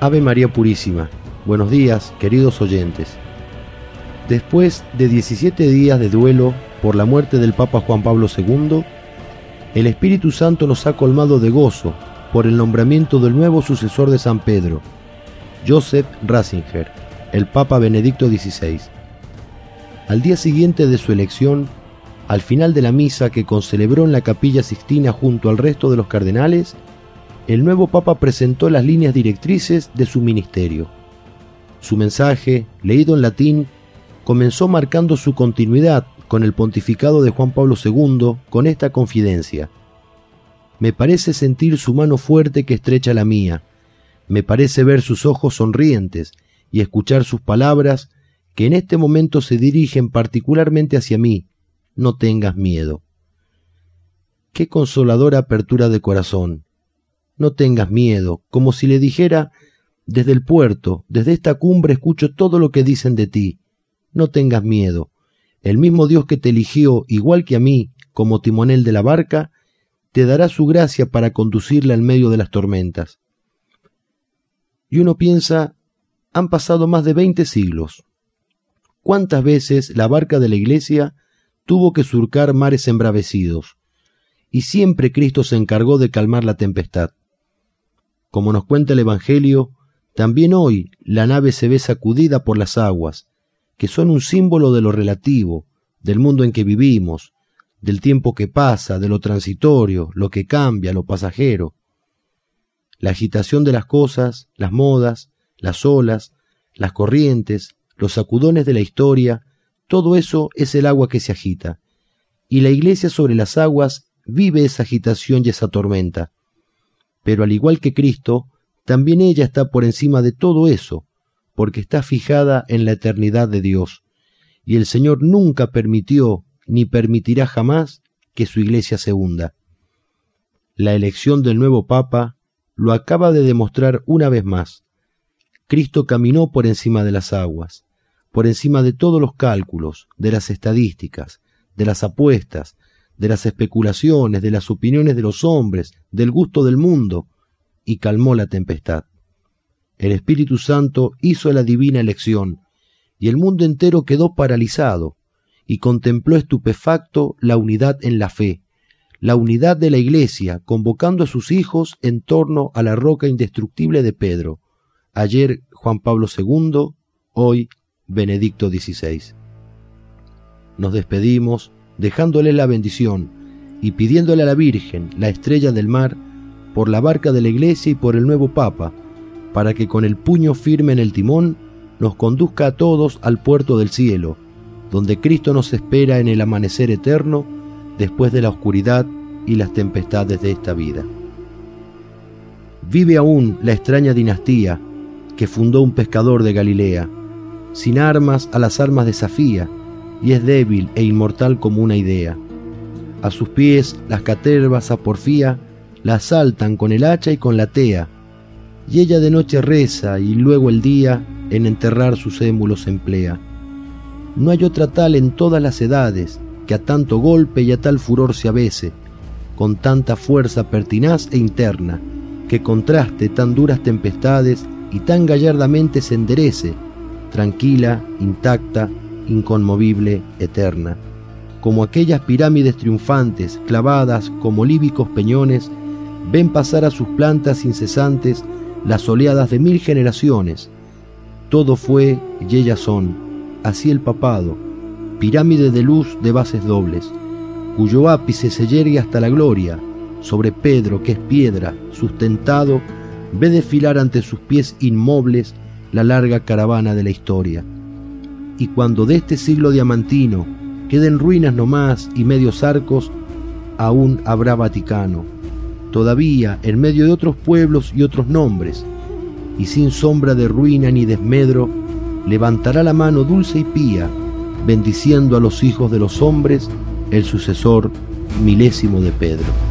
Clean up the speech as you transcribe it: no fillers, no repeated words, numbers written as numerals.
Ave María Purísima. Buenos días, queridos oyentes. Después de 17 días de duelo por la muerte del Papa Juan Pablo II, el Espíritu Santo nos ha colmado de gozo por el nombramiento del nuevo sucesor de San Pedro, Joseph Ratzinger, el Papa Benedicto XVI. Al día siguiente de su elección, al final de la misa que concelebró en la Capilla Sixtina junto al resto de los cardenales, el nuevo Papa presentó las líneas directrices de su ministerio. Su mensaje, leído en latín, comenzó marcando su continuidad con el pontificado de Juan Pablo II con esta confidencia: me parece sentir su mano fuerte que estrecha la mía, me parece ver sus ojos sonrientes y escuchar sus palabras que en este momento se dirigen particularmente hacia mí: no tengas miedo. Qué consoladora apertura de corazón. No tengas miedo, como si le dijera: desde el puerto, desde esta cumbre escucho todo lo que dicen de ti. No tengas miedo. El mismo Dios que te eligió, igual que a mí, como timonel de la barca, te dará su gracia para conducirla en medio de las tormentas. Y uno piensa, han pasado más de 20 siglos. ¿Cuántas veces la barca de la Iglesia tuvo que surcar mares embravecidos? Y siempre Cristo se encargó de calmar la tempestad. Como nos cuenta el Evangelio, también hoy la nave se ve sacudida por las aguas, que son un símbolo de lo relativo, del mundo en que vivimos, del tiempo que pasa, de lo transitorio, lo que cambia, lo pasajero. La agitación de las cosas, las modas, las olas, las corrientes, los sacudones de la historia, todo eso es el agua que se agita, y la Iglesia sobre las aguas vive esa agitación y esa tormenta. Pero al igual que Cristo, también ella está por encima de todo eso, porque está fijada en la eternidad de Dios, y el Señor nunca permitió ni permitirá jamás que su Iglesia se hunda. La elección del nuevo Papa lo acaba de demostrar una vez más. Cristo caminó por encima de las aguas, por encima de todos los cálculos, de las estadísticas, de las apuestas, de las especulaciones, de las opiniones de los hombres, del gusto del mundo, y calmó la tempestad. El Espíritu Santo hizo la divina elección, y el mundo entero quedó paralizado, y contempló estupefacto la unidad en la fe, la unidad de la Iglesia, convocando a sus hijos en torno a la roca indestructible de Pedro. Ayer Juan Pablo II, hoy Benedicto XVI. Nos despedimos dejándole la bendición y pidiéndole a la Virgen, la estrella del mar, por la barca de la Iglesia y por el nuevo Papa, para que con el puño firme en el timón nos conduzca a todos al puerto del cielo, donde Cristo nos espera en el amanecer eterno, después de la oscuridad y las tempestades de esta vida. Vive aún la extraña dinastía que fundó un pescador de Galilea. Sin armas a las armas desafía, y es débil e inmortal como una idea. A sus pies las catervas a porfía la asaltan con el hacha y con la tea, y ella de noche reza y luego el día en enterrar sus émulos emplea. No hay otra tal en todas las edades que a tanto golpe y a tal furor se avese, con tanta fuerza pertinaz e interna, que contraste tan duras tempestades y tan gallardamente se enderece, tranquila, intacta, inconmovible, eterna, como aquellas pirámides triunfantes, clavadas como líbicos peñones, ven pasar a sus plantas incesantes las oleadas de 1000 generaciones. Todo fue y ellas son, así el papado, pirámide de luz de bases dobles, cuyo ápice se yergue hasta la gloria. Sobre Pedro, que es piedra, sustentado, ve desfilar ante sus pies inmobles la larga caravana de la historia. Y cuando de este siglo diamantino queden ruinas nomás y medios arcos, aún habrá Vaticano, todavía en medio de otros pueblos y otros nombres, y sin sombra de ruina ni desmedro, levantará la mano dulce y pía, bendiciendo a los hijos de los hombres, el sucesor milésimo de Pedro.